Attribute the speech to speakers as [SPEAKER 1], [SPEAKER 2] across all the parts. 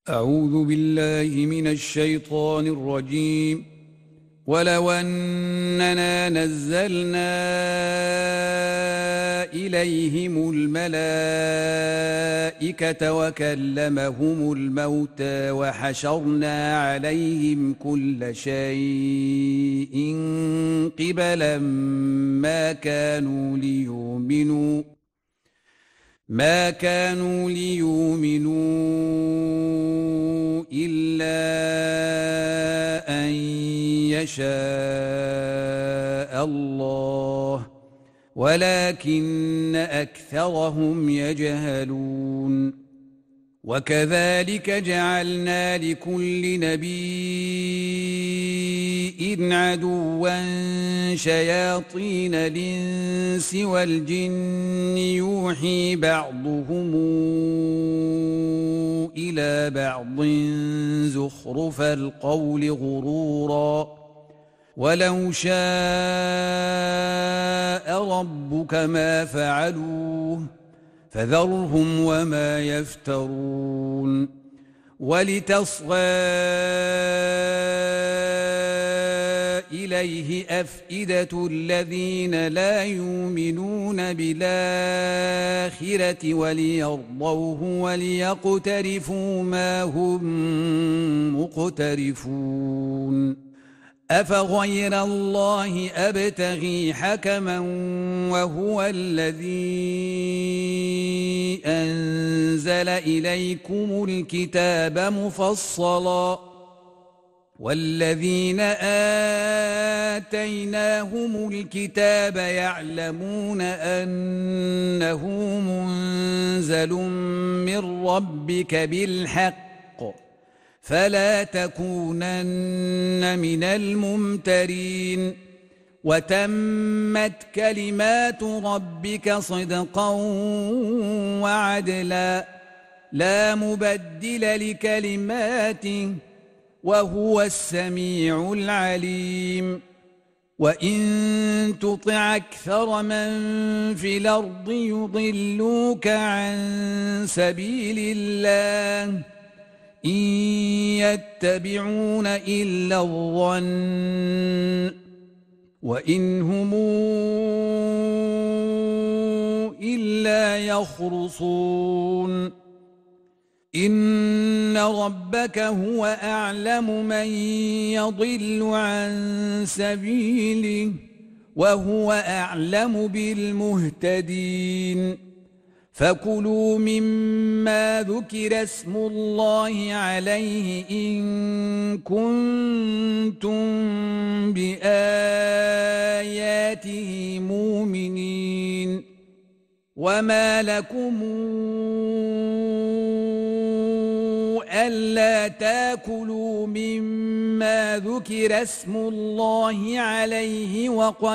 [SPEAKER 1] أعوذ بالله من الشيطان الرجيم. ولو أننا نزلنا إليهم الملائكة وكلمهم الموتى وحشرنا عليهم كل شيء قبلا ما كانوا ليؤمنوا إلا أن يشاء الله ولكن أكثرهم يجهلون. وكذلك جعلنا لكل نبي عدوا شياطين الإنس والجن يوحي بعضهم إلى بعض زخرف القول غرورا ولو شاء ربك ما فعلوه فذرهم وما يفترون. ولتصغى إليه أفئدة الذين لا يؤمنون بالآخرة وليرضوه وليقترفوا ما هم مقترفون. أفغير الله أبتغي حكما وهو الذي أنزل إليكم الكتاب مفصلا والذين آتيناهم الكتاب يعلمون أنه منزل من ربك بالحق فلا تكونن من الممترين. وتمت كلمات ربك صدقا وعدلا لا مبدل لكلماته وهو السميع العليم. وإن تطع أكثر من في الأرض يضلوك عن سبيل الله إن يتبعون إلا الظن وإن هم إلا يخرصون. إن ربك هو أعلم من يضل عن سبيله وهو أعلم بالمهتدين. فكلوا مما ذكر اسم الله عليه إن كنتم بآياته مؤمنين. وما لكم ألا تاكلوا مما ذكر اسم الله عليه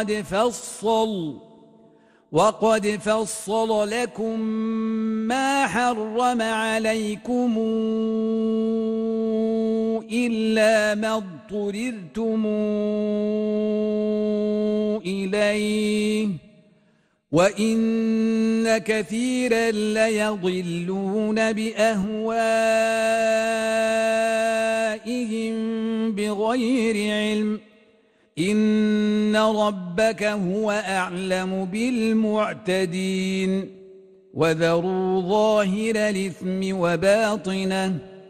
[SPEAKER 1] وقد فصل لكم ما حرم عليكم إلا ما اضطررتم إليه وإن كثيرا ليضلون بأهوائهم بغير علم. إن ربك هو أعلم بالمعتدين. وذروا ظاهر الإثم وباطنه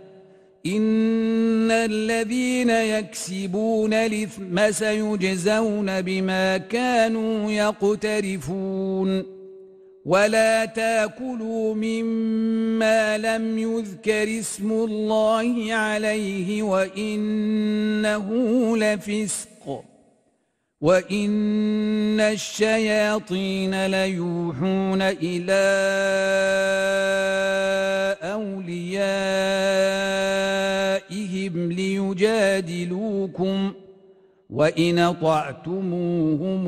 [SPEAKER 1] إن الذين يكسبون الإثم سيجزون بما كانوا يقترفون. ولا تاكلوا مما لم يذكر اسم الله عليه وإنه لفسق وإن الشياطين ليوحون إلى أوليائهم ليجادلوكم وإن أطعتموهم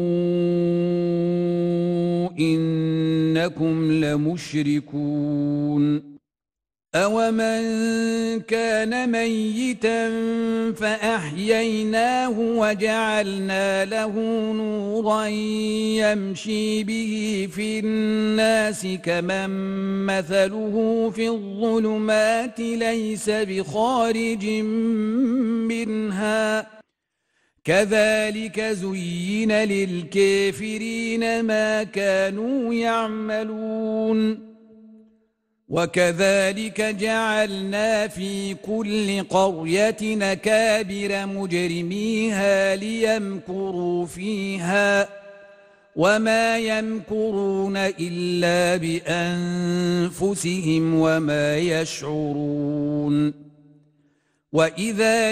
[SPEAKER 1] إنكم لمشركون. أَوَمَنْ كَانَ مَيِّتًا فَأَحْيَيْنَاهُ وَجَعَلْنَا لَهُ نُورًا يَمْشِي بِهِ فِي النَّاسِ كَمَنْ مَثَلُهُ فِي الظُّلُمَاتِ لَيْسَ بِخَارِجٍ مِنْهَا كَذَلِكَ زُيِّنَ لِلْكَافِرِينَ مَا كَانُوا يَعْمَلُونَ وَكَذَلِكَ جَعَلْنَا فِي كُلِّ قَرْيَةٍ أَكَابِرَ مُجْرِمِيهَا لِيَمْكُرُوا فِيهَا وَمَا يَمْكُرُونَ إِلَّا بِأَنفُسِهِمْ وَمَا يَشْعُرُونَ وَإِذَا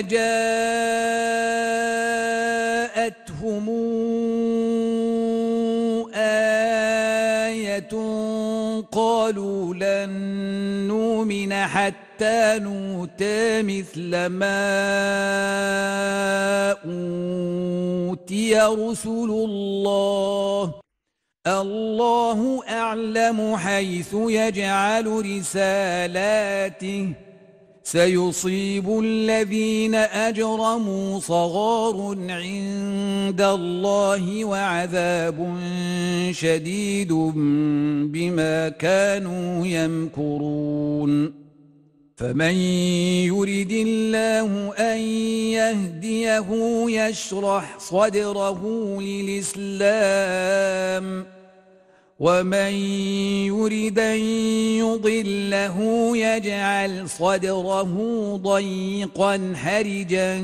[SPEAKER 1] جَاءَتْهُمْ آيَةٌ قالوا لن نؤمن حتى نؤتى مثل ما أوتي رسل الله الله أعلم حيث يجعل رسالاته سيصيب الذين أجرموا صغار عند الله وعذاب شديد بما كانوا يمكرون فمن يرد الله أن يهديه يشرح صدره للإسلام ومن يرد أن يضله يجعل صدره ضيقا حرجا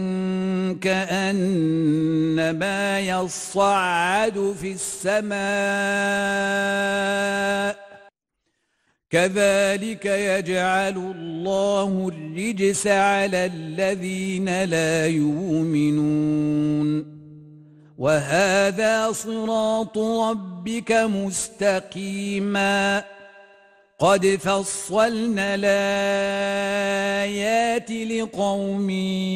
[SPEAKER 1] كأنما يصعد في السماء كذلك يجعل الله الرجس على الذين لا يؤمنون وهذا صراط ربك مستقيما قد فصلنا الآيات لقوم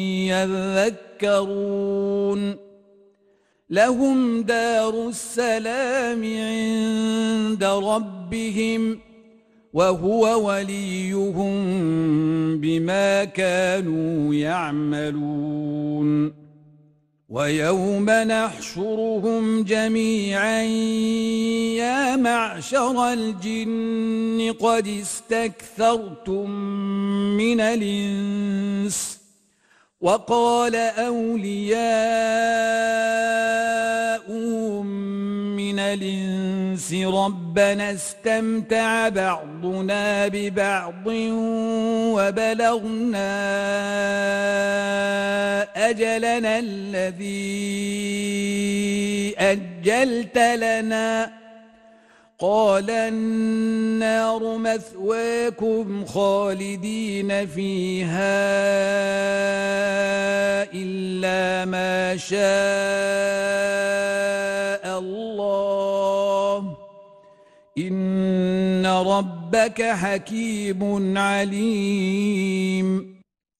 [SPEAKER 1] يذكرون لهم دار السلام عند ربهم وهو وليهم بما كانوا يعملون ويوم نحشرهم جميعا يا معشر الجن قد استكثرتم من الإنس وقال أولياؤهم من الإنس ربنا استمتع بعضنا ببعض وبلغنا أجلنا الذي أجلت لنا قال النار مثواكم خالدين فيها إلا ما شاء الله إن ربك حكيم عليم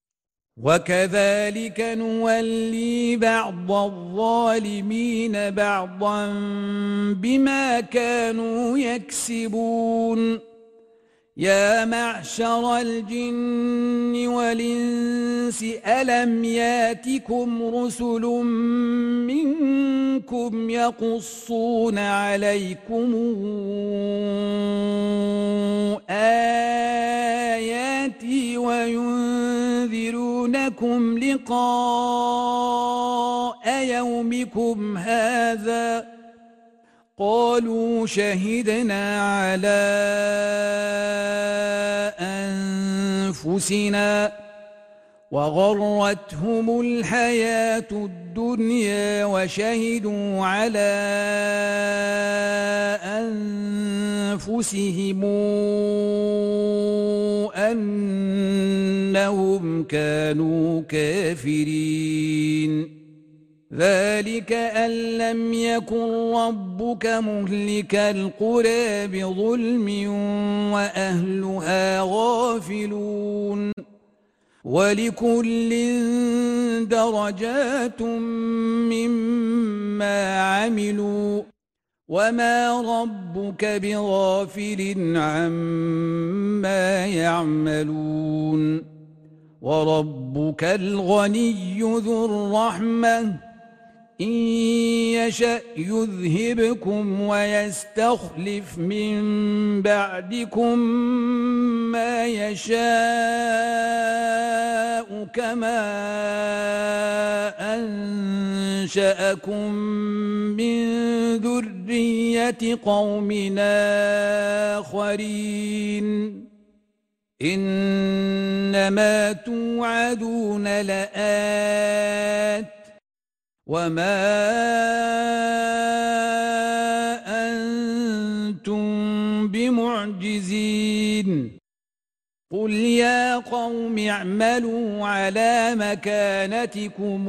[SPEAKER 1] وكذلك نولي بعض الظالمين بعضا بما كانوا يكسبون يا معشر الجن والإنس ألم ياتكم رسل منكم يقصون عليكم آياتي وينذرونكم لقاء يومكم هذا قالوا شهدنا على أنفسنا وغرتهم الحياة الدنيا وشهدوا على أنفسهم أنهم كانوا كافرين ذلك أن لم يكن ربك مهلك القرى بظلم وأهلها غافلون ولكل درجات مما عملوا وما ربك بغافل عما يعملون وربك الغني ذو الرحمة إن يشأ يذهبكم ويستخلف من بعدكم ما يشاء كما أنشأكم من ذرية قوم آخرين إنما توعدون لآت وما أنتم بمعجزين قل يا قوم اعملوا على مكانتكم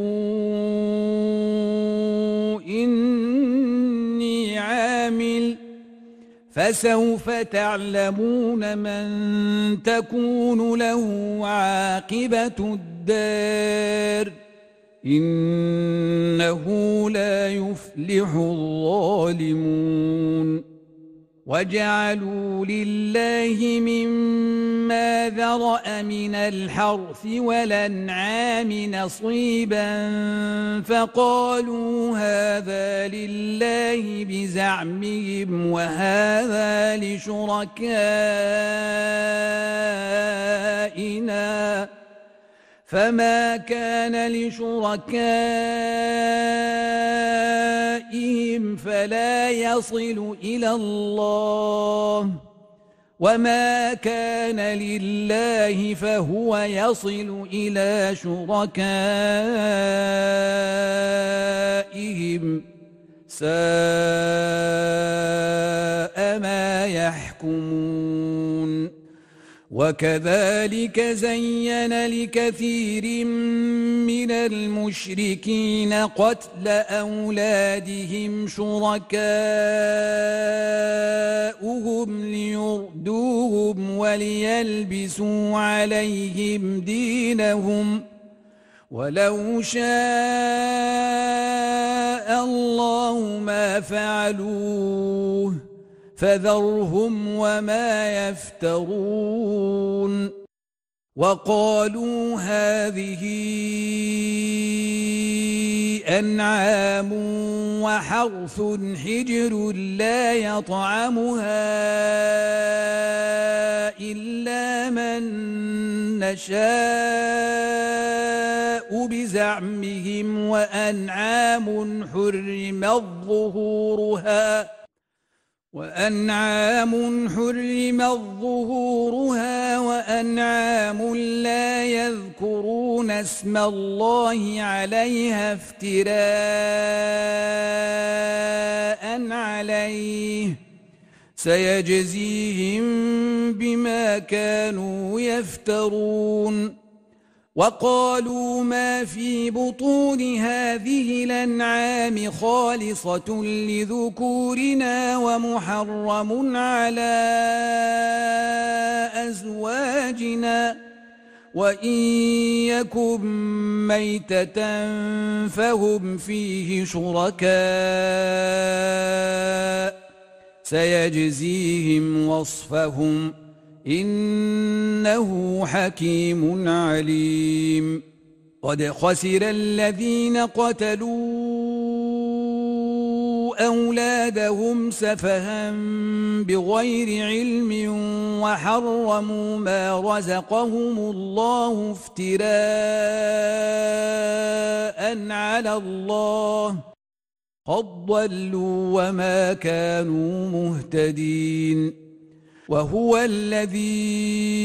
[SPEAKER 1] إني عامل فسوف تعلمون من تكون له عاقبة الدار إنه لا يفلح الظالمون وجعلوا لله مما ذرأ من الحرث والأنعام نصيبا فقالوا هذا لله بزعمهم وهذا لشركائنا فما كان لشركائهم فلا يصل إلى الله وما كان لله فهو يصل إلى شركائهم ساء ما يحكمون وكذلك زين لكثير من المشركين قتل أولادهم شركاؤهم ليردوهم وليلبسوا عليهم دينهم ولو شاء الله ما فعلوه فذرهم وما يفترون وقالوا هذه أنعام وحرث حجر لا يطعمها إلا من نشاء بزعمهم وأنعام حرمت ظهورها وأنعام لا يذكرون اسم الله عليها افتراء عليه سيجزيهم بما كانوا يفترون وقالوا ما في بطون هذه الأنعام خالصة لذكورنا ومحرم على أزواجنا وإن يكن ميتة فهم فيه شركاء سيجزيهم وصفهم إنه حكيم عليم قد خسر الذين قتلوا أولادهم سفها بغير علم وحرموا ما رزقهم الله افتراء على الله قد ضلوا وما كانوا مهتدين وهو الذي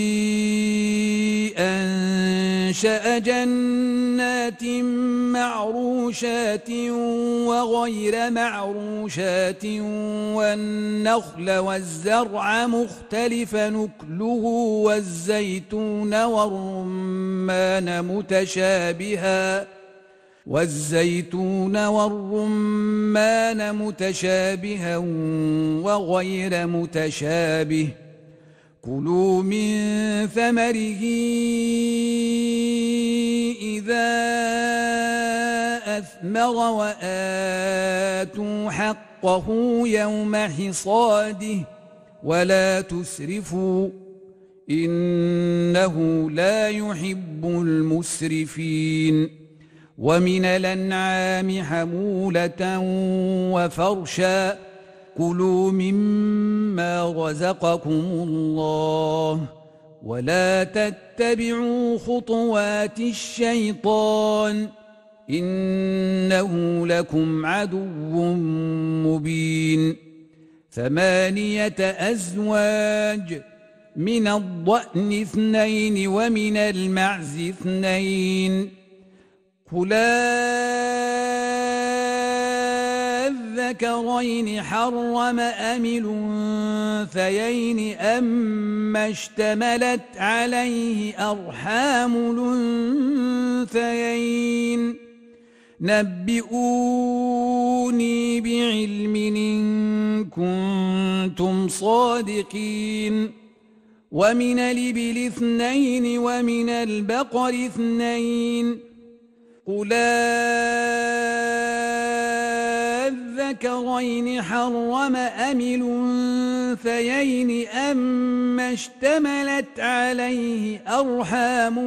[SPEAKER 1] أنشأ جنات معروشات وغير معروشات والنخل والزرع مختلفا نكله والزيتون والرمان متشابها وغير متشابه كلوا من ثمره إذا أثمر وآتوا حقه حقه يوم حصاده ولا تسرفوا إنه لا يحب المسرفين ومن الأنعام حمولة وفرشا كلوا مما رزقكم الله ولا تتبعوا خطوات الشيطان إنه لكم عدو مبين 8 أزواج من الضأن 2 ومن المعز 2 قل الذكرين حرم أم الأنثيين أما اشتملت عليه أرحام الأنثيين نبئوني بعلم إن كنتم صادقين ومن الإبل 2 ومن البقر 2 قل الذكرين حرم أم الأنثيين أما اشتملت عليه أرحام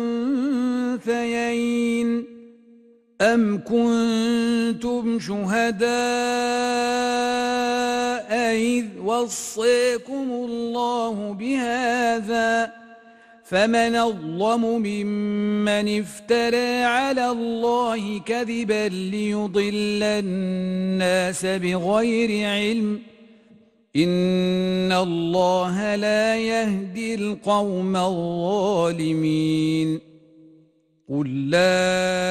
[SPEAKER 1] الأنثيين أم كنتم شهداء إذ وصيكم الله بهذا فمن أظلم ممن افترى على الله كذبا ليضل الناس بغير علم إن الله لا يهدي القوم الظالمين قل لا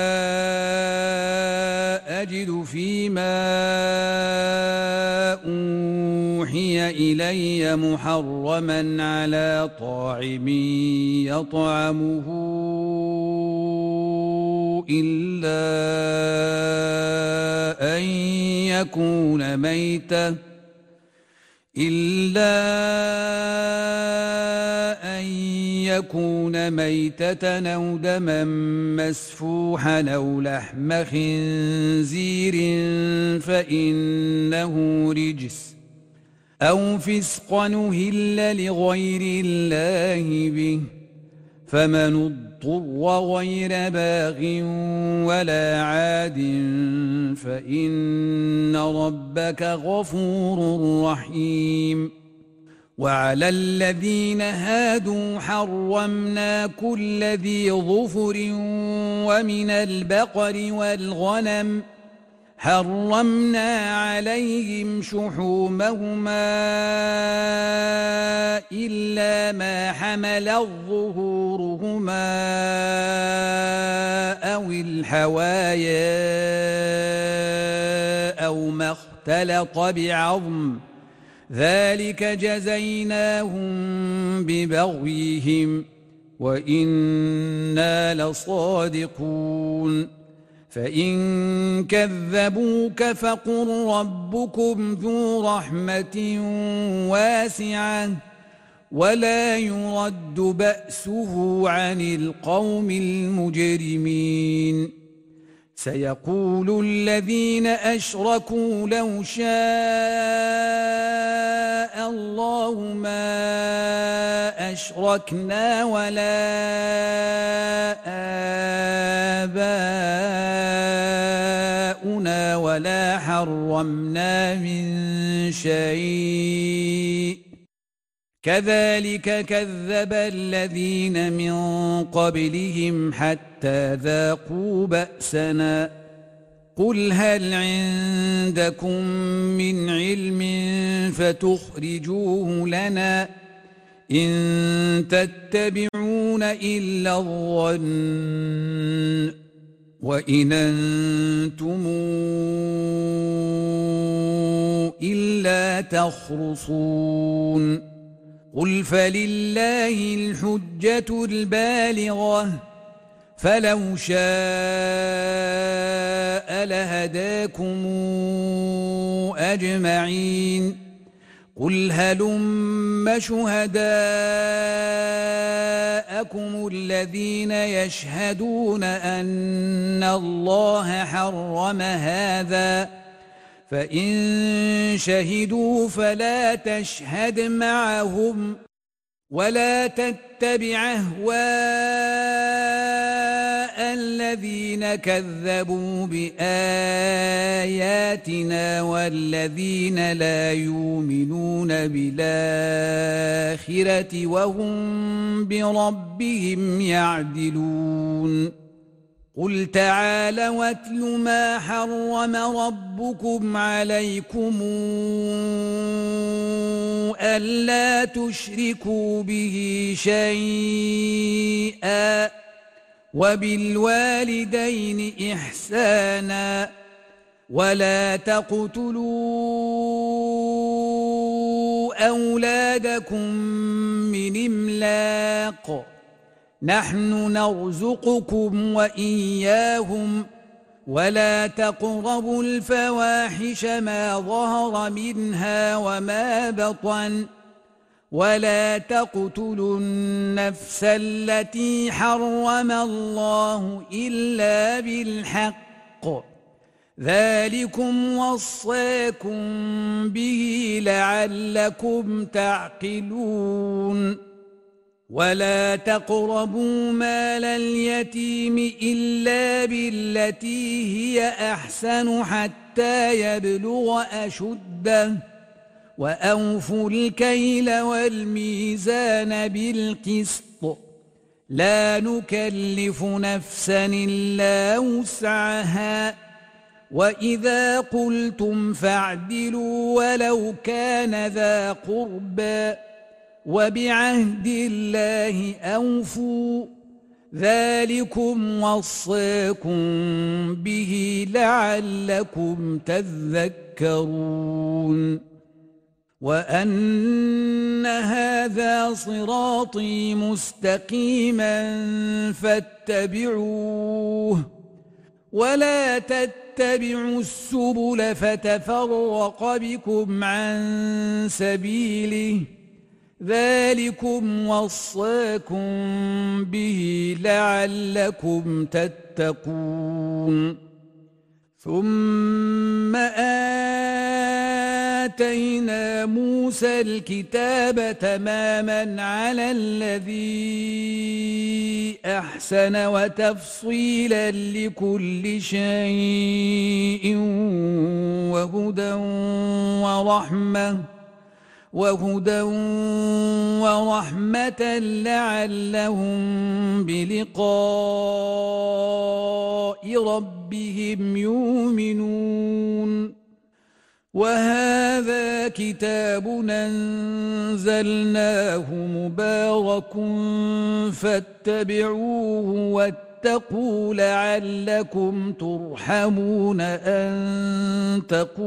[SPEAKER 1] أجد فيما أوحي إلي محرما على طاعم يطعمه إلا أن يكون ميتة أو دما مسفوحا أو لحم خنزير فإنه رجس أو فسقا أهل لغير الله به فمن اضطر غير باغ ولا عاد فإن ربك غفور رحيم وعلى الذين هادوا حرمنا كل ذي ظفر ومن البقر والغنم حرمنا عليهم شحومهما إلا ما حملت ظهورهما أو الحوايا أو ما اختلط بعظم ذلك جزيناهم ببغيهم وإنا لصادقون فإن كذبوك فقل ربكم ذو رحمة واسعة ولا يرد بأسه عن القوم المجرمين سيقول الذين أشركوا لو شاء الله ما أشركنا ولا آباؤنا ولا حرمنا من شيء كذلك كذب الذين من قبلهم حتى ذاقوا بأسنا قل هل عندكم من علم فتخرجوه لنا إن تتبعون إلا الظن وإن أنتم إلا تخرصون قل فلله الحجة البالغة فلو شاء لهداكم أجمعين قل هلم شهداءكم الذين يشهدون أن الله حرم هذا فإن شهدوا فلا تشهد معهم ولا تتبع أهواء الذين كذبوا بآياتنا والذين لا يؤمنون بالآخرة وهم بربهم يعدلون قل تعالوا واتل ما حرم ربكم عليكم ألا تشركوا به شيئا وبالوالدين إحسانا ولا تقتلوا أولادكم من إملاق نحن نرزقكم وإياهم ولا تقربوا الفواحش ما ظهر منها وما بطن ولا تقتلوا النفس التي حرم الله إلا بالحق ذلكم وصاكم به لعلكم تعقلون ولا تقربوا مال اليتيم إلا بالتي هي أحسن حتى يبلغ أشده وأوفوا الكيل والميزان بالقسط لا نكلف نفسا إلا وسعها وإذا قلتم فاعدلوا ولو كان ذا قربى وبعهد الله أوفوا ذلكم وصاكم به لعلكم تذكرون وأن هذا صراطي مستقيما فاتبعوه ولا تتبعوا السبل فتفرق بكم عن سبيله ذلكم وصاكم به لعلكم تتقون ثم آتينا موسى الكتاب تماما على الذي أحسن وتفصيلا لكل شيء وهدى ورحمة لعلهم بلقاء ربهم يؤمنون وهذا كتاب أنزلناه مبارك فاتبعوه واتقوا لعلكم ترحمون أن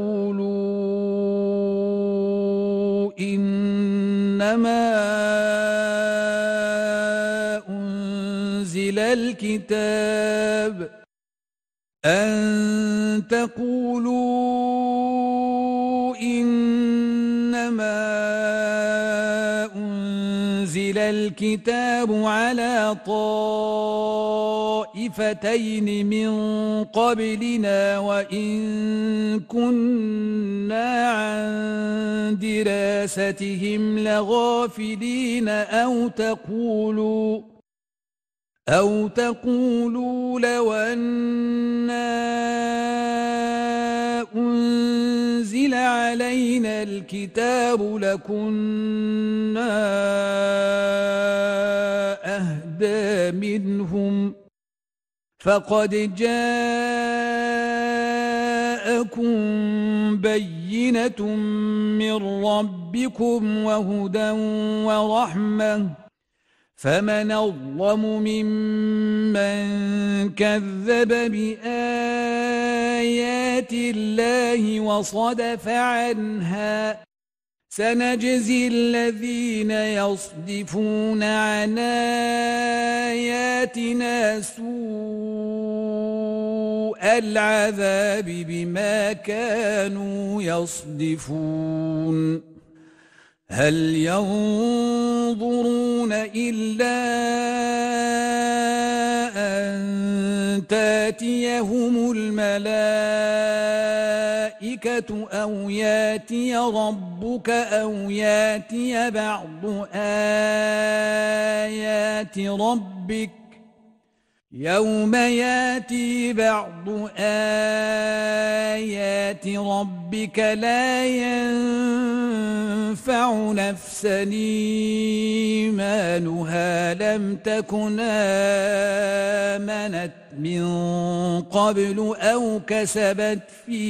[SPEAKER 1] تقولوا إنما أنزل الكتاب على طائفتين من قبلنا وإن كنا عن دراستهم لغافلين أو تقولوا لو أنا أنزل علينا الكتاب لكنا أهدى منهم فقد جاءكم بينة من ربكم وهدى ورحمة فمن أظلم ممن كذب بآيات الله وصدف عنها سنجزي الذين يصدفون عن آياتنا سوء العذاب بما كانوا يصدفون هل ينظرون إلا أن تاتيهم الملائكة الملائكة أو ياتي ربك أو ياتي بعض آيات ربك يوم ياتي بعض آيات ربك لا ينفع نفسا إيمانها لم تكن آمنت من قبل أو كسبت في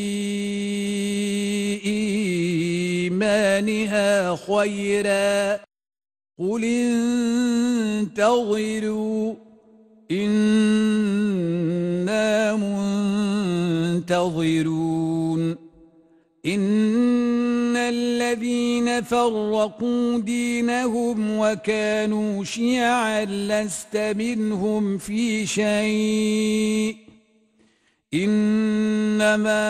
[SPEAKER 1] إيمانها خيرا قل انتظروا إنا منتظرون إن الذين فرقوا دينهم وكانوا شيعا لست منهم في شيء إنما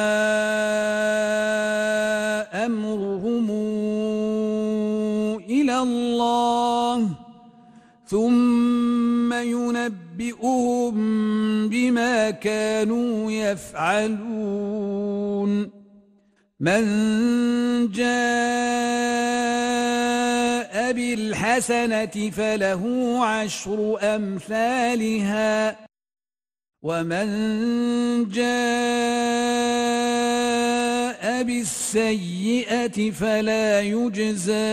[SPEAKER 1] أمرهم إلى الله ثم ينبئهم بما كانوا يفعلون من جاء بالحسنة فله عشر أمثالها ومن جاء بالسيئة فلا يجزى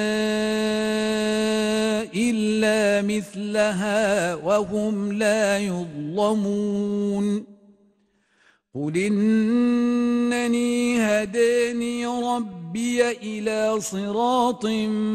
[SPEAKER 1] إلا مثلها وهم لا يظلمون قل إنني هداني ربي إلى صراط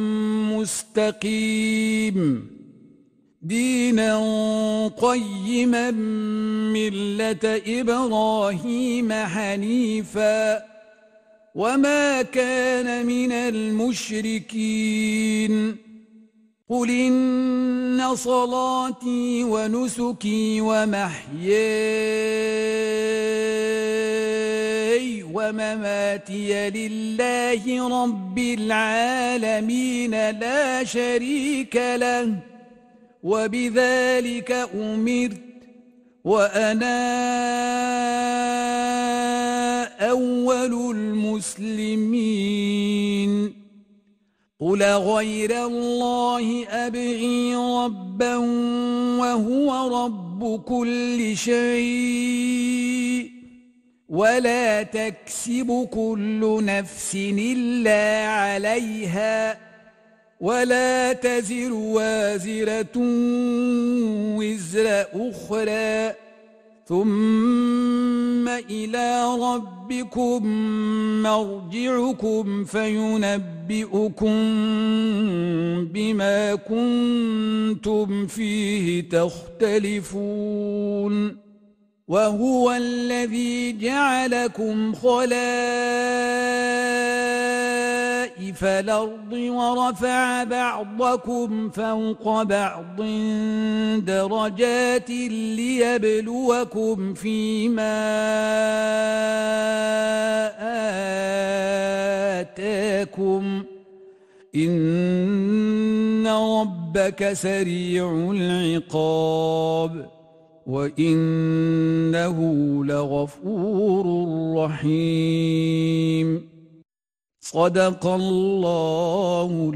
[SPEAKER 1] مستقيم دينا قيما ملة إبراهيم حنيفا وما كان من المشركين قل إن صلاتي ونسكي ومحياي ومماتي لله رب العالمين لا شريك له وبذلك أمرت وأنا أول المسلمين قل غير الله أبغي ربا وهو رب كل شيء ولا تكسب كل نفس إلا عليها ولا تزر وازرة وزر أخرى ثم إلى ربكم مرجعكم فينبئكم بما كنتم فيه تختلفون وهو الذي جعلكم خلائف الأرض ورفع بعضكم فوق بعض درجات ليبلوكم فيما آتاكم إن ربك سريع العقاب وإنه لغفور رحيم صدق الله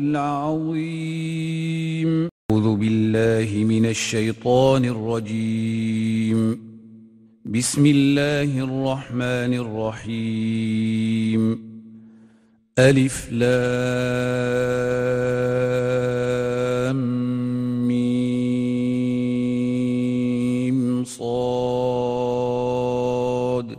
[SPEAKER 1] العظيم أعوذ بالله من الشيطان الرجيم بسم الله الرحمن الرحيم ألف لام صاد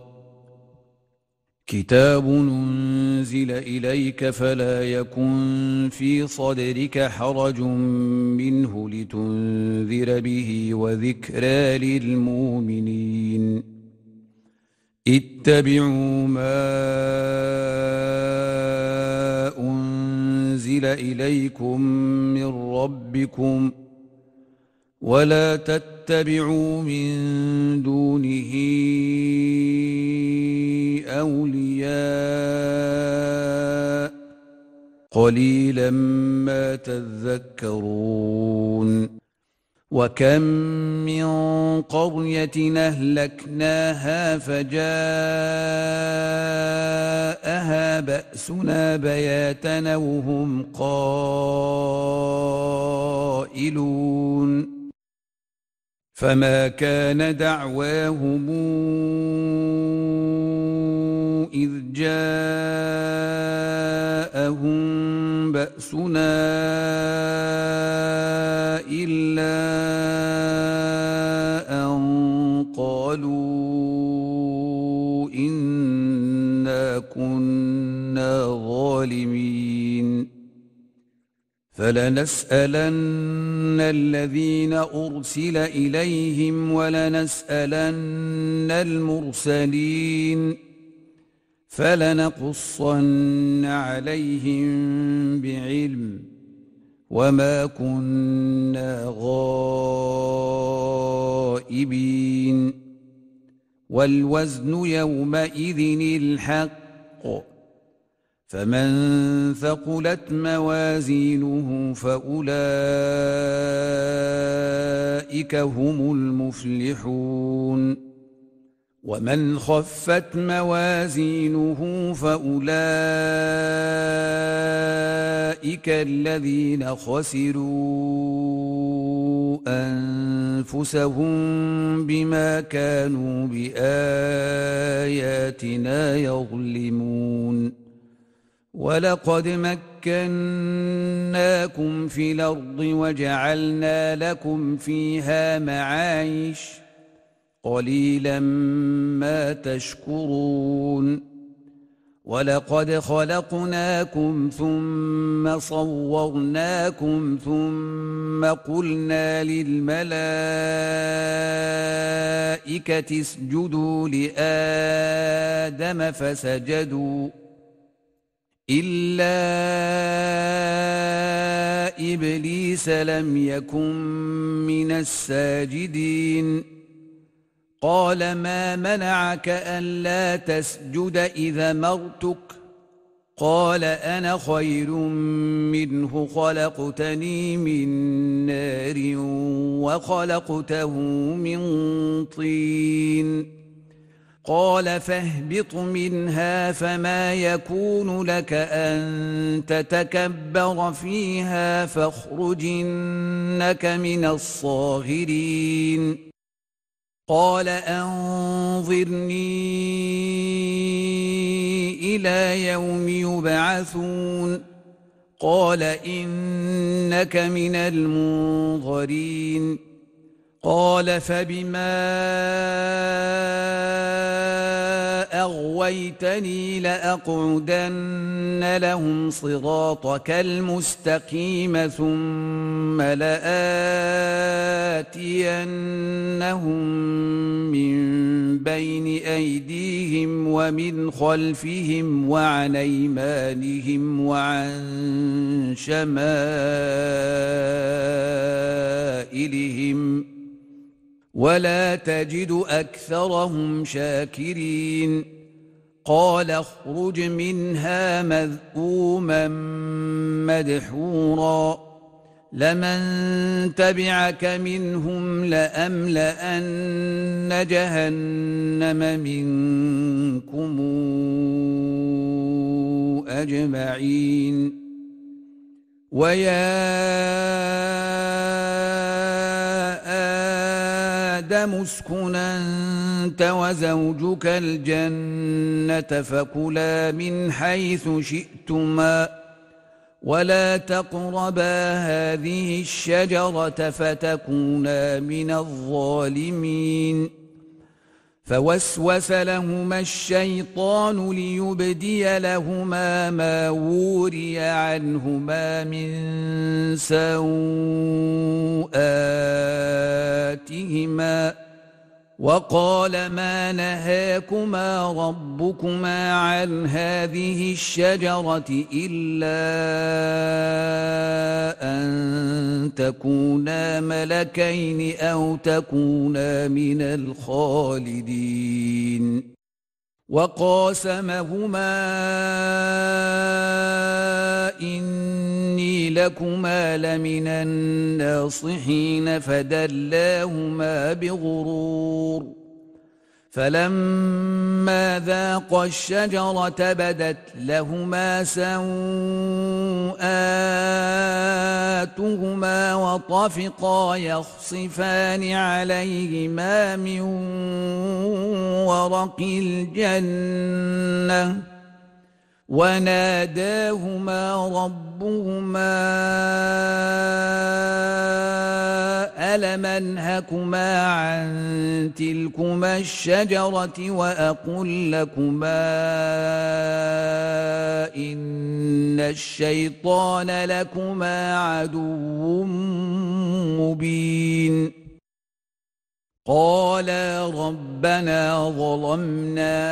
[SPEAKER 1] كتاب أنزل إليك فلا يكن في صدرك حرج منه لتنذر به وذكرى للمؤمنين اتبعوا ما أنزل إليكم من ربكم ولا تتبعوا من دونه أولياء قليلا ما تذكرون وكم من قرية أهلكناها فجاءها بأسنا بياتا وهم قائلون فما كان دعواهم إذ جاءهم بأسنا إلا أن قالوا إنا كنا ظالمين فلنسألن الذين أرسل إليهم ولنسألن المرسلين فلنقصن عليهم بعلم وما كنا غائبين والوزن يومئذ الحق فمن ثقلت موازينه فأولئك هم المفلحون ومن خفت موازينه فأولئك الذين خسروا أنفسهم بما كانوا بآياتنا يظلمون ولقد مكناكم في الأرض وجعلنا لكم فيها معايش قليلا ما تشكرون ولقد خلقناكم ثم صورناكم ثم قلنا للملائكة اسجدوا لآدم فسجدوا إلا إبليس لم يكن من الساجدين قال ما منعك ألا تسجد إذا أمرتك قال أنا خير منه خلقتني من نار وخلقته من طين قال فاهبط منها فما يكون لك أن تتكبر فيها فاخرج إنك من الصاغرين قال أنظرني إلى يوم يبعثون قال إنك من المنظرين قال فبما أغويتني لأقعدن لهم صراطك المستقيم ثم لآتينهم من بين أيديهم ومن خلفهم وعن أيمانهم وعن شمائلهم ولا تجد أكثرهم شاكرين قال اخرج منها مذءوما مدحورا لمن تبعك منهم لأملأن جهنم منكم أجمعين ويا آدم اسكن أنت وزوجك الجنة فكلا من حيث شئتما ولا تقربا هذه الشجرة فتكونا من الظالمين فوسوس لهما الشيطان ليبدي لهما ما وري عنهما من سوآتهما وقال ما نهاكما ربكما عن هذه الشجرة إلا أن تكونا ملكين أو تكونا من الخالدين وقاسمهما إني لكما لمن الناصحين فدلاهما بغرور فلما ذاقا الشجرة بدت لهما سوآتهما وطفقا يخصفان عليهما من ورق الجنة وناداهما ربهما ألم أنهكما عن تلكما الشجرة وأقل لكما إن الشيطان لكما عدو مبين قالا ربنا ظلمنا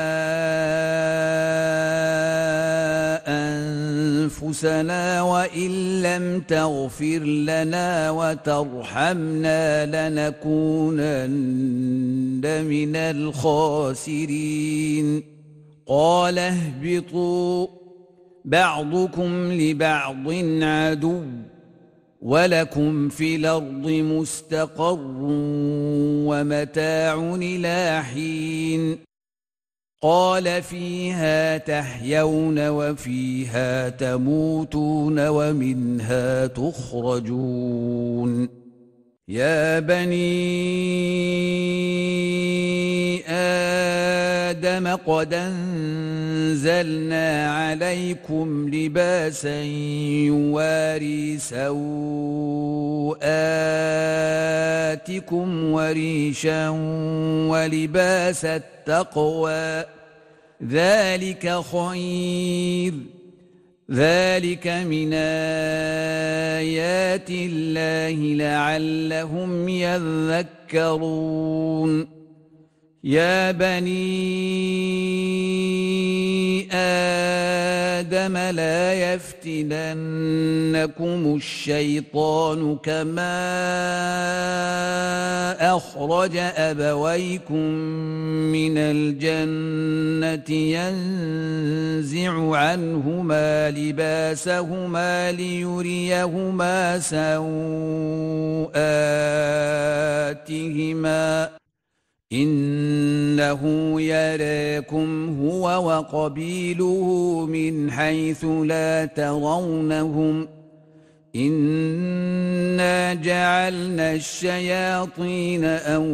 [SPEAKER 1] أنفسنا وإن لم تغفر لنا وترحمنا لنكونن من الخاسرين قال اهبطوا بعضكم لبعض عدو ولكم في الأرض مستقر ومتاع إلى حين قال فيها تحيون وفيها تموتون ومنها تخرجون يا بني آدم قد أنزلنا عليكم لباسا يواري سوآتكم وريشا ولباس التقوى ذلك خير ذلك من آيات الله لعلهم يذكرون يا بني آدم لا يفتننكم الشيطان كما أخرج أبويكم من الجنة ينزع عنهما لباسهما ليريهما سوآتهما إنه يراكم هو وقبيله من حيث لا ترونهم إنا جعلنا الشياطين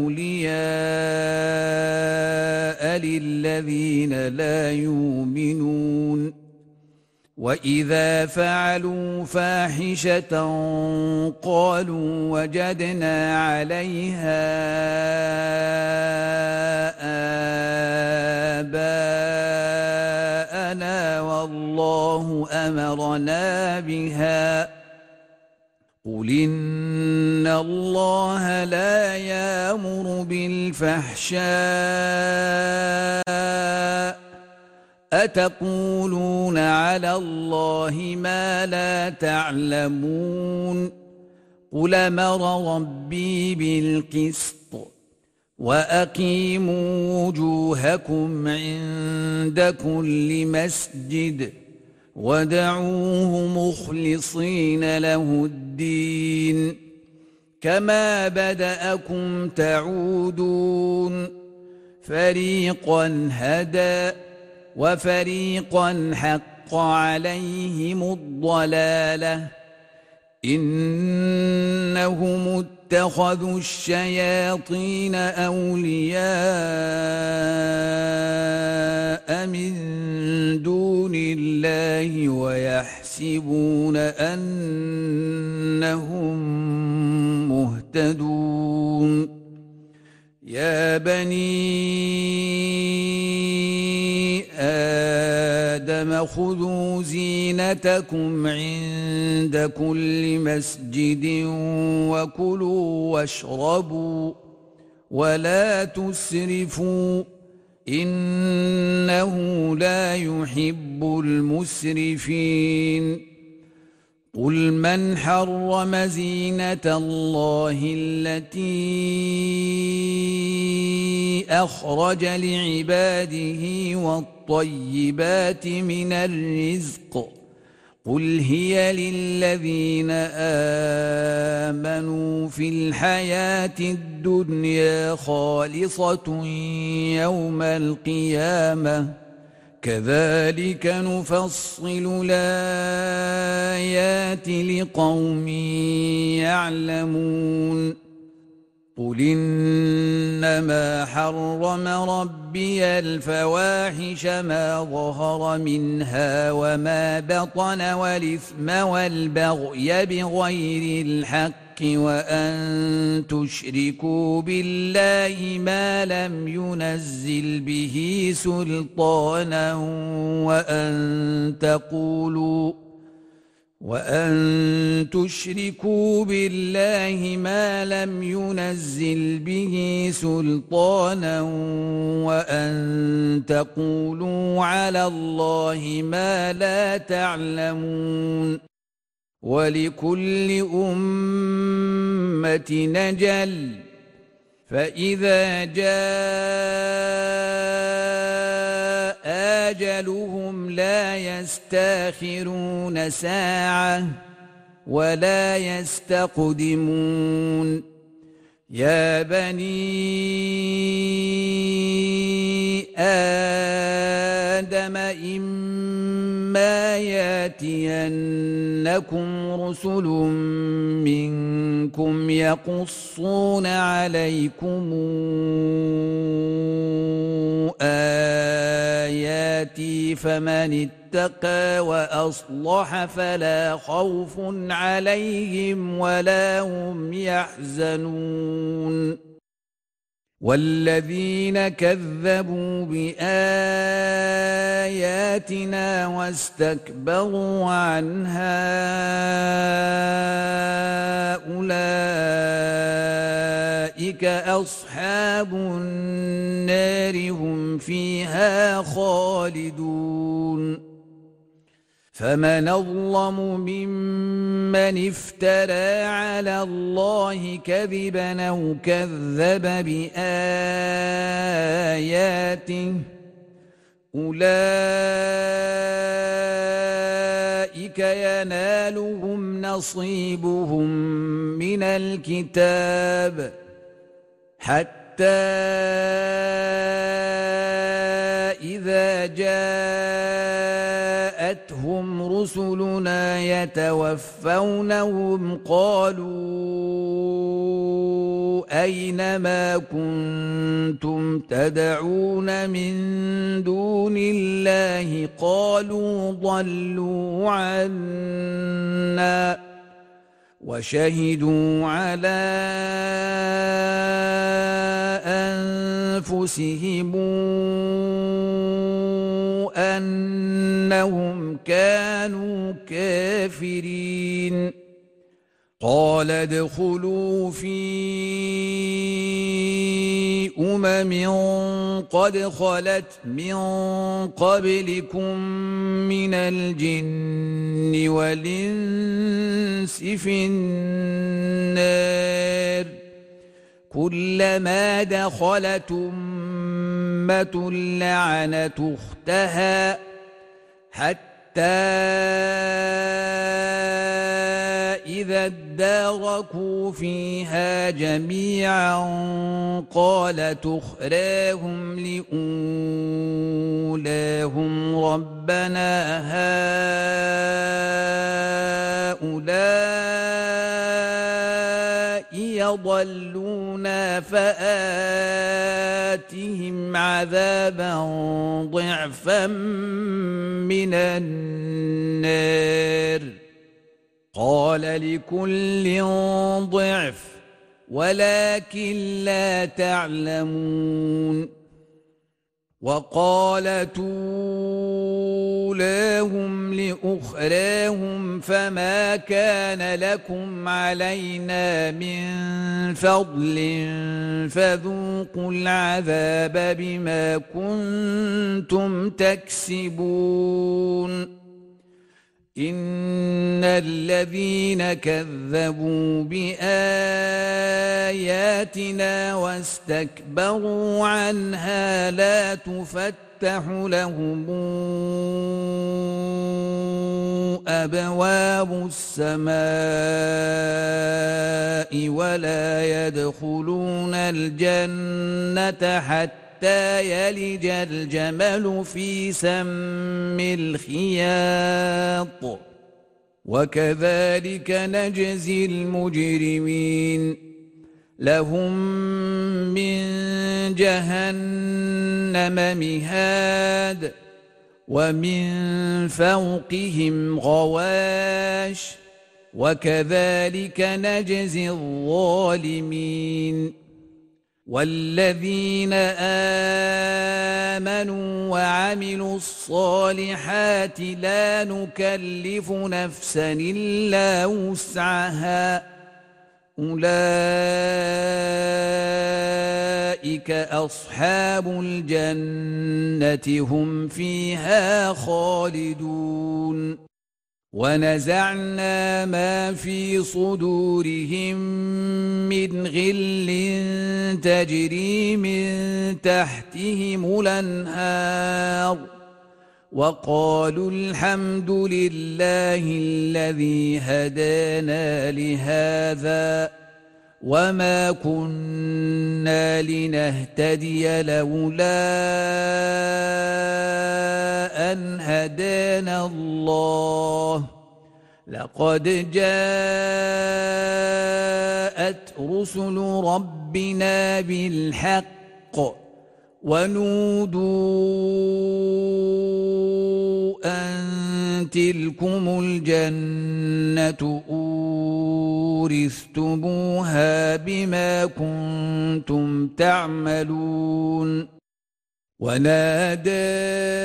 [SPEAKER 1] أولياء للذين لا يؤمنون وإذا فعلوا فاحشة قالوا وجدنا عليها آباءنا والله أمرنا بها قل إن الله لا يأمر بالفحشاء أتقولون على الله ما لا تعلمون قل أمر ربي بالقسط وأقيموا وجوهكم عند كل مسجد ودعوه مخلصين له الدين كما بدأكم تعودون فريقا هدى وفريقا حق عليهم الضلالة إنهم اتخذوا الشياطين أولياء من دون الله ويحسبون أنهم مهتدون يا بني آدم خذوا زينتكم عند كل مسجد وكلوا واشربوا ولا تسرفوا إنه لا يحب المسرفين قل من حرم زينة الله التي أخرج لعباده والطيبات من الرزق قل هي للذين آمنوا في الحياة الدنيا خالصة يوم القيامة كذلك نفصل الآيات لقوم يعلمون قل إنما حرم ربي الفواحش ما ظهر منها وما بطن والإثم والبغي بغير الحق وأن تشركوا بالله ما لم ينزل به سلطانا وأن تشركوا بالله ما لم ينزل به سلطانا وأن تقولوا على الله ما لا تعلمون ولكل أمة نجل فإذا جاء أجلهم لا يستأخرون ساعة ولا يستقدمون يا بني آدم إما يأتينكم رسل منكم يقصون عليكم آياتي فمن اتقى وأصلح فلا خوف عليهم ولا هم يحزنون والذين كذبوا بآياتنا واستكبروا عنها أولئك أصحاب النار هم فيها خالدون فمن أظلم ممن افترى على الله كذبا أو كذب بآياته أولئك ينالهم نصيبهم من الكتاب حتى إذا جاءتهم رسلنا يتوفونهم قالوا أين ما كنتم تدعون من دون الله قالوا ضلوا عنا وشهدوا على أنفسهم أنهم كانوا كافرين قال ادخلوا في قد خلت من قبلكم من الجن والإنس في النار كلما دخلت أمة لعنت أختها حتى إذا اداركوا فيها جميعا قالت أخراهم لأولاهم ربنا هؤلاء يضلونا فآتهم عذابا ضعفا من النار قال لكل ضعف ولكن لا تعلمون وقالت أولاهم لأخراهم فما كان لكم علينا من فضل فذوقوا العذاب بما كنتم تكسبون إن الذين كذبوا بآياتنا واستكبروا عنها لا تفتح لهم أبواب السماء ولا يدخلون الجنة حتى يلج الجمل في سم الخياط وكذلك نجزي المجرمين لهم من جهنم مهاد ومن فوقهم غواش وكذلك نجزي الظالمين والذين آمنوا وعملوا الصالحات لا نكلف نفسا إلا وسعها أولئك أصحاب الجنة هم فيها خالدون ونزعنا ما في صدورهم من غل تجري من تحتهم الأنهار وقالوا الحمد لله الذي هدانا لهذا وما كنا لنهتدي لولا أن هدانا الله لقد جاءت رسل ربنا بالحق ونودوا أن تلكم الجنة أورثتموها بما كنتم تعملون ونادى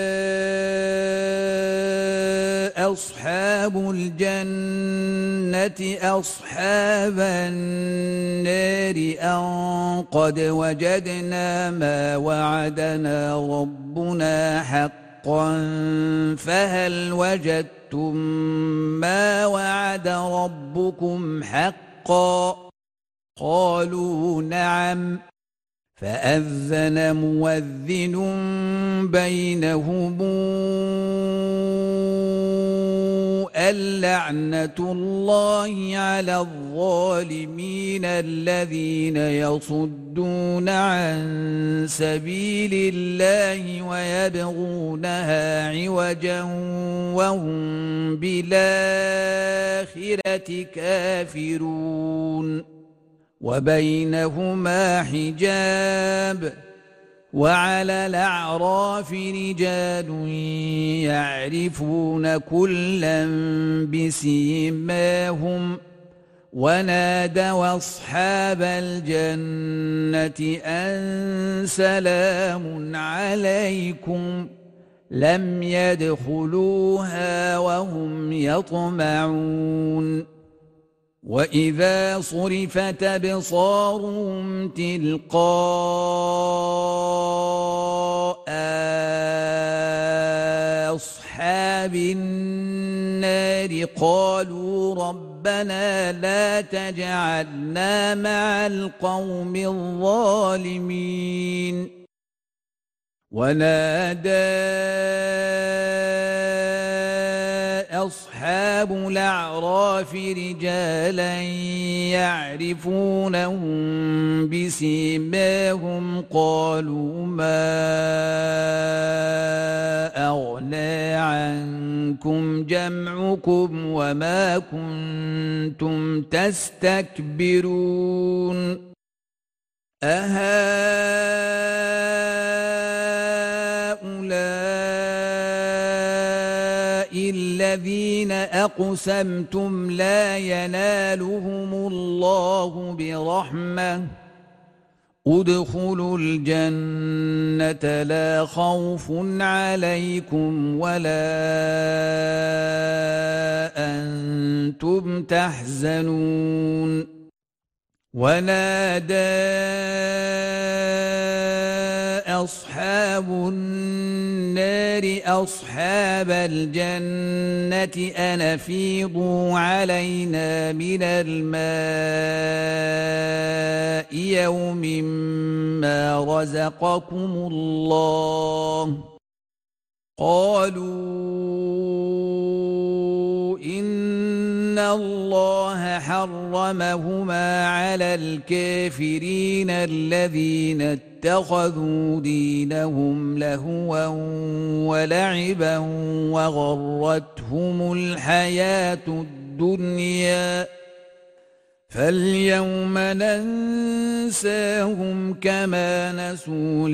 [SPEAKER 1] أصحاب الجنة أصحاب النار أن قد وجدنا ما وعدنا ربنا حقا فهل وجدتم ما وعد ربكم حقا قالوا نعم فأذن مؤذن بينهم اللعنة الله على الظالمين الذين يصدون عن سبيل الله ويبغونها عوجا وهم بالآخرة كافرون وبينهما حجاب وعلى الأعراف رجال يعرفون كلا بسيماهم ونادوا أصحاب الجنة أن سلام عليكم لم يدخلوها وهم يطمعون وإذا صرفت أبصارهم تلقاء أصحاب النار قالوا ربنا لا تجعلنا مع القوم الظالمين ونادى أصحاب الأعراف رجالا يعرفونهم بسيماهم قالوا ما أغنى عنكم جمعكم وما كنتم تستكبرون الذين أقسمتم لا ينالهم الله برحمة ادخلوا الجنة لا خوف عليكم ولا أنتم تحزنون ونادى أصحاب النار النار أصحاب الجنة أن أفيضوا علينا من الماء يوم ما رزقكم الله قالوا إن الله حرمهما على الكافرين الذين اتخذوا دينهم لهوا ولعبا وغرتهم الحياة الدنيا فاليوم ننساهم كما نسوا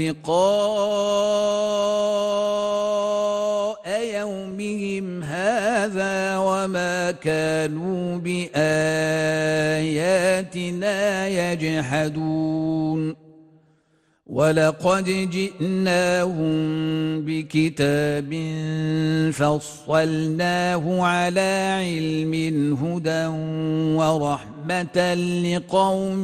[SPEAKER 1] لقاء يومهم هذا وما كانوا بآياتنا يجحدون ولقد جئناهم بكتاب فصلناه على علم هدى ورحمة لقوم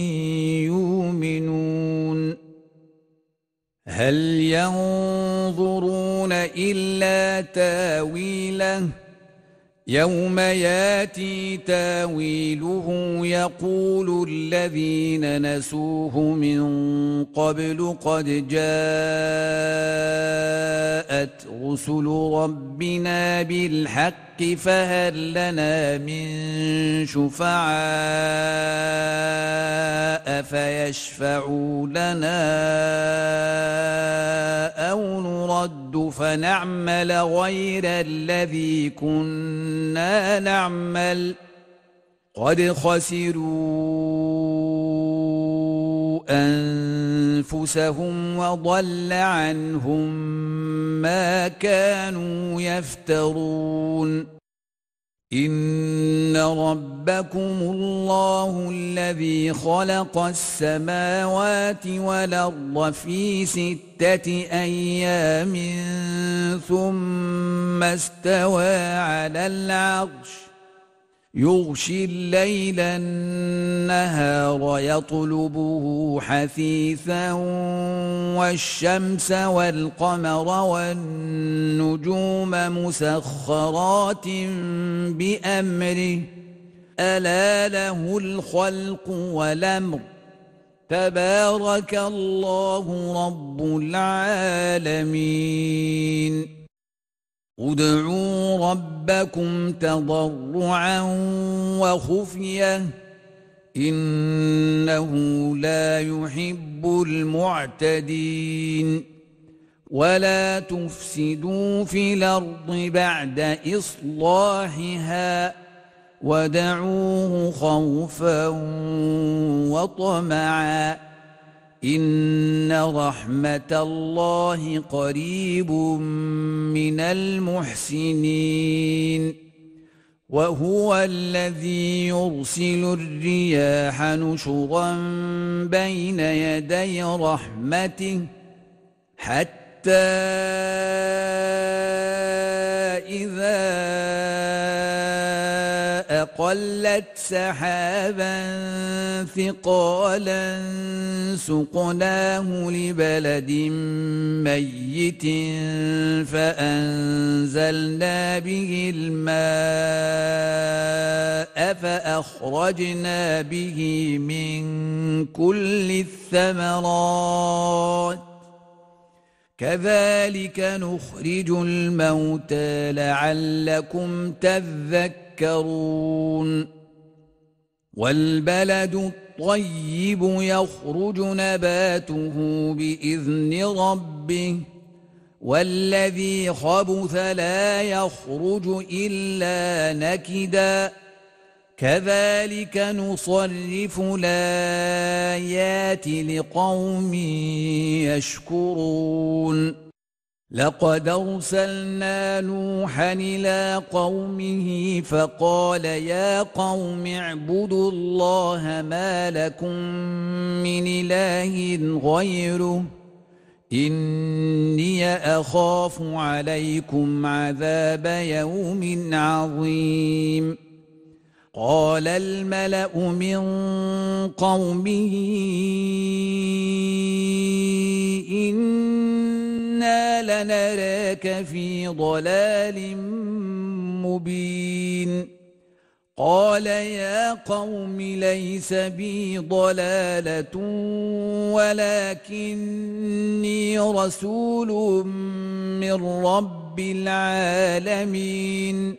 [SPEAKER 1] يؤمنون هل ينظرون إلا تاويله يوم ياتي تاويله يقول الذين نسوه من قبل قد جاءت رسل ربنا بالحق فهل لنا من شفعاء فيشفعوا لنا أو نرد فنعمل غير الذي كنا نعمل قد خسروا أنفسهم وضل عنهم ما كانوا يفترون إن ربكم الله الذي خلق السماوات والأرض في 6 أيام ثم استوى على العرش يغشي الليل النهار يطلبه حثيثا والشمس والقمر والنجوم مسخرات بأمره ألا له الخلق والأمر تبارك الله رب العالمين ادعوا ربكم تضرعا وخفية إنه لا يحب المعتدين ولا تفسدوا في الأرض بعد إصلاحها ودعوه خوفا وطمعا إن رحمة الله قريب من المحسنين وهو الذي يرسل الرياح نشرا بين يدي رحمته حتى إذا أقلت سحابا ثقالا سقناه لبلد ميت فأنزلنا به الماء فأخرجنا به من كل الثمرات كذلك نخرج الموتى لعلكم تذكرون والبلد الطيب يخرج نباته بإذن ربه والذي خبث لا يخرج إلا نكدا كذلك نصرف الآيات لقوم يشكرون لقد أرسلنا نوحا إلى قومه فقال يا قوم اعبدوا الله ما لكم من إله غيره إني أخاف عليكم عذاب يوم عظيم قال الملأ من قومه إنا لنراك في ضلال مبين قال يا قوم ليس بي ضلالة ولكني رسول من رب العالمين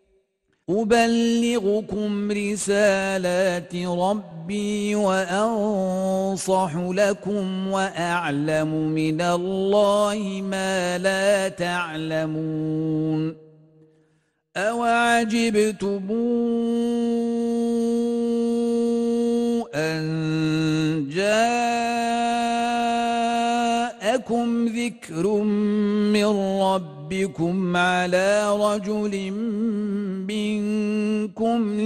[SPEAKER 1] أبلغكم رسالات ربي وأنصح لكم وأعلم من الله ما لا تعلمون أوعجبتم أن جاءكم ذكر من ربكم على رجل منكم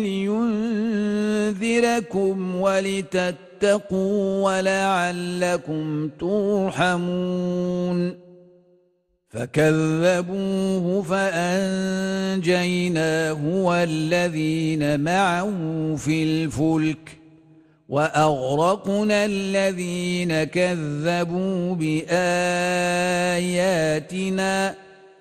[SPEAKER 1] لينذركم ولتتقوا ولعلكم ترحمون فكذبوه فأنجيناه والذين معه في الفلك وأغرقنا الذين كذبوا بآياتنا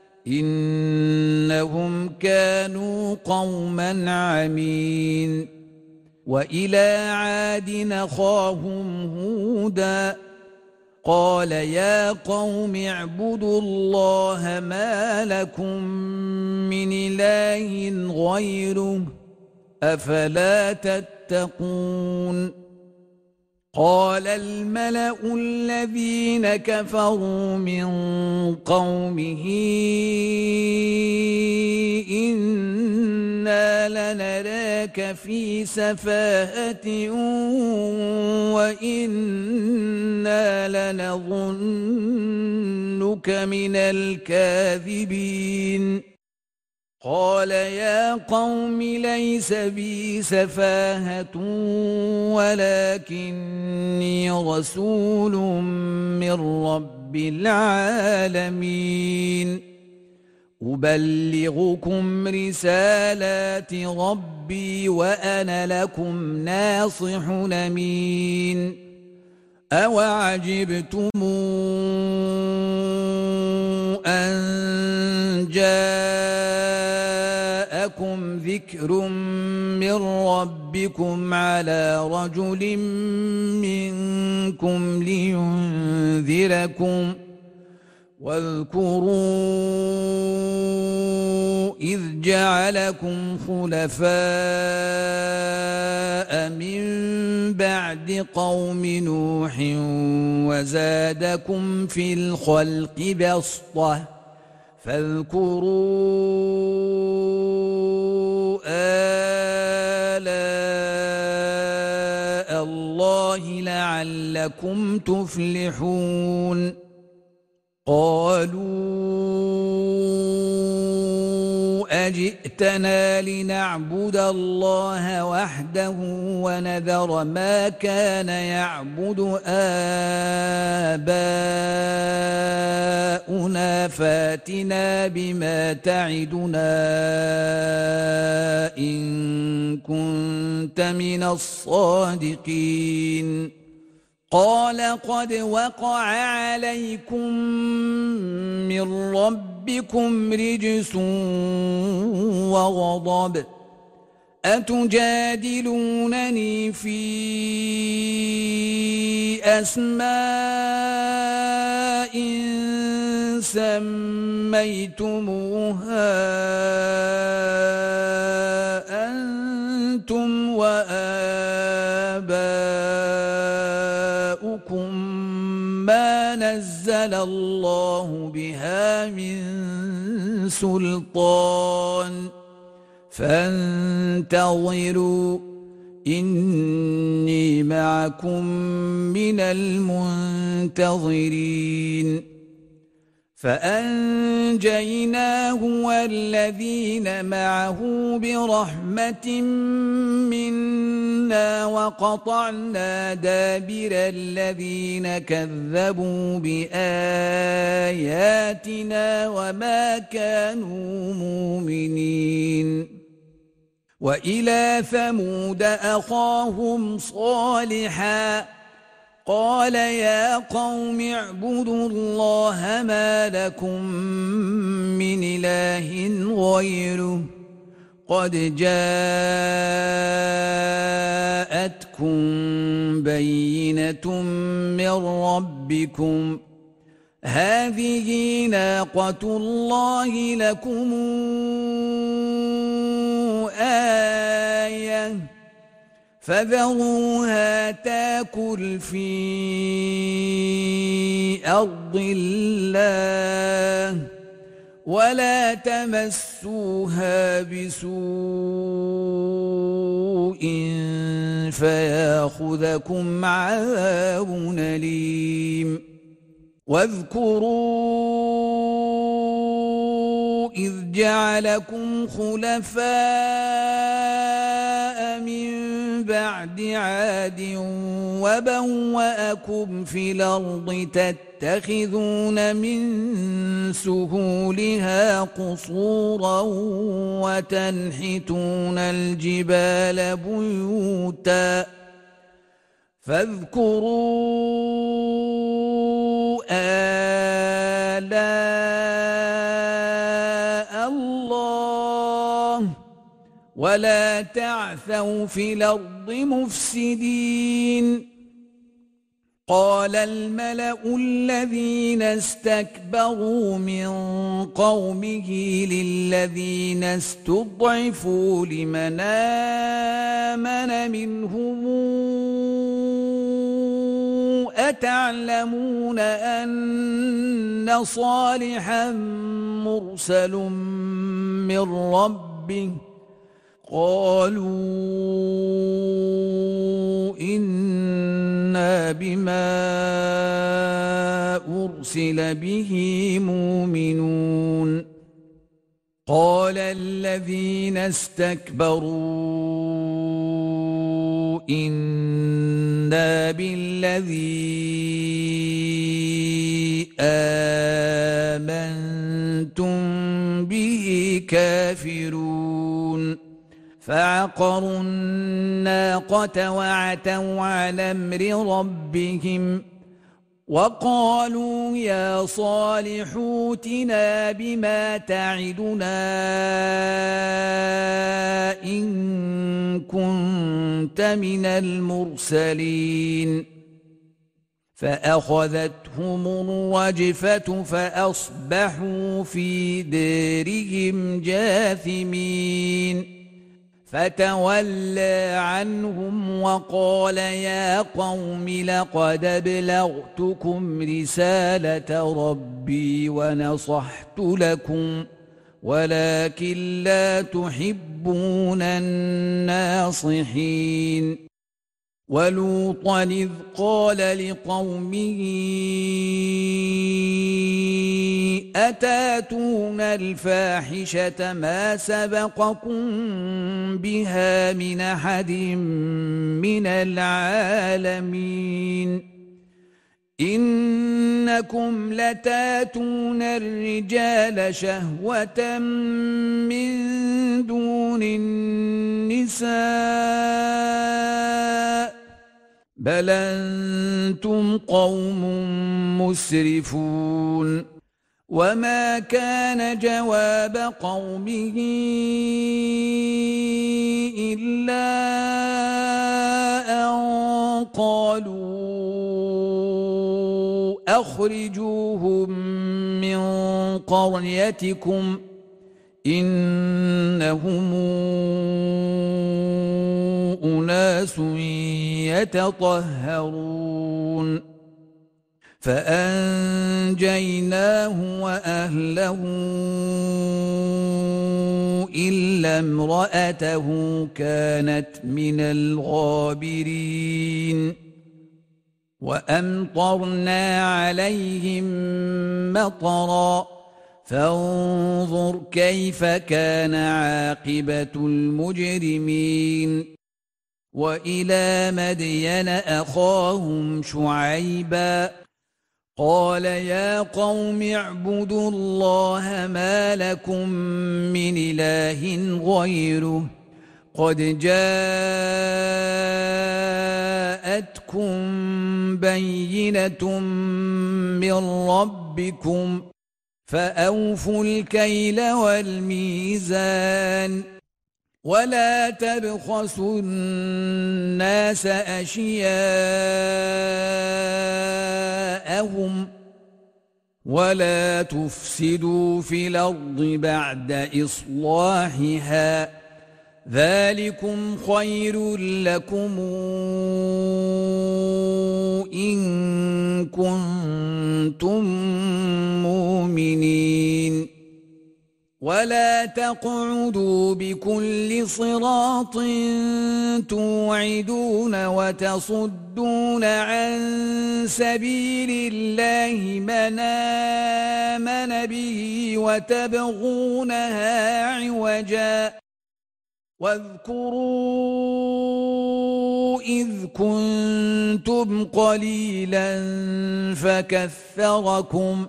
[SPEAKER 1] إنهم كانوا قوما عمين وإلى عاد أخاهم هودا قال يا قوم اعبدوا الله ما لكم من إله غيره أفلا تتقون قال الملأ الذين كفروا من قومه إنا لنراك في سفاهة وإنا لنظنك من الكاذبين قال يا قوم ليس بي سفاهة ولكني رسول من رب العالمين أبلغكم رسالات ربي وأنا لكم ناصح أمين أوعجبتم أن جاءكم ذكر من ربكم على رجل منكم لينذركم واذكروا إذ جعلكم خلفاء من بعد قوم نوح وزادكم في الخلق بسطة فاذكروا آلاء الله لعلكم تفلحون قالوا أجئتنا لنعبد الله وحده ونذر ما كان يعبد آباؤنا فاتنا بما تعدنا إن كنت من الصادقين قال قد وقع عليكم من ربكم رجس وغضب أتجادلونني في أسماء سميتموها أنتم وآباؤكم ما نزل الله بها من سلطان فانتظروا إني معكم من المنتظرين فأنجيناه والذين معه برحمة منا وقطعنا دابر الذين كذبوا بآياتنا وما كانوا مؤمنين وإلى ثمود أخاهم صالحا قال يا قوم اعبدوا الله ما لكم من إله غيره قد جاءتكم بينة من ربكم هذه ناقة الله لكم آية فذروها تاكل في أرض الله ولا تمسوها بسوء فياخذكم عذاب أليم واذكروا إذ جعلكم خلفاء من بعد عاد وبوأكم في الأرض تتخذون من سهولها قصورا وتنحتون الجبال بيوتا فاذكروا آلاء الله ولا تعثوا في الأرض مفسدين قال الملأ الذين استكبروا من قومه للذين استضعفوا لمن آمن منهم أتعلمون أن صالحا مرسل من ربه قالوا إنا بما أرسل به مؤمنون قال الذين استكبروا إنا بالذي آمنتم به كافرون فعقروا الناقة وعتوا على أمر ربهم وقالوا يا صالح ائتنا بما تعدنا إن كنت من المرسلين فأخذتهم الرجفة فأصبحوا في دارهم جاثمين فتولى عنهم وقال يا قوم لقد أبلغتكم رسالة ربي ونصحت لكم ولكن لا تحبون الناصحين ولوطا إذ قال لقومه أتاتون الفاحشة ما سبقكم بها من أحد من العالمين إنكم لتاتون الرجال شهوة من دون النساء بل أنتم قوم مسرفون وما كان جواب قومه إلا أن قالوا أخرجوهم من قريتكم إنهم أناس يتطهرون فأنجيناه وأهله إلا امرأته كانت من الغابرين وأمطرنا عليهم مطرا فانظر كيف كان عاقبة المجرمين وإلى مدين أخاهم شعيبا قال يا قوم اعبدوا الله ما لكم من إله غيره قد جاءتكم بينة من ربكم فأوفوا الكيل والميزان ولا تبخسوا الناس أشياءهم ولا تفسدوا في الأرض بعد إصلاحها ذلكم خير لكم إن كنتم مؤمنين ولا تقعدوا بكل صراط توعدون وتصدون عن سبيل الله من آمن به وتبغونها عوجا واذكروا إذ كنتم قليلا فكثركم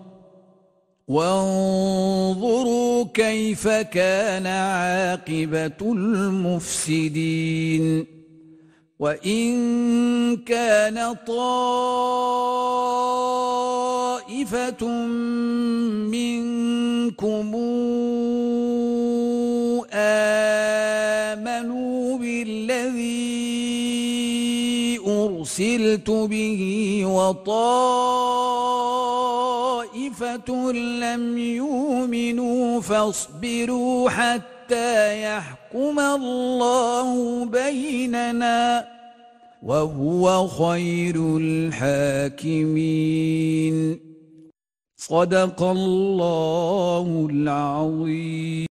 [SPEAKER 1] وانظروا كيف كان عاقبة المفسدين وإن كان طائفة منكم آمنوا بالذي أرسلت به وطائفة لم يؤمنوا فاصبروا حتى يحكم الله بيننا وهو خير الحاكمين. صدق الله العظيم.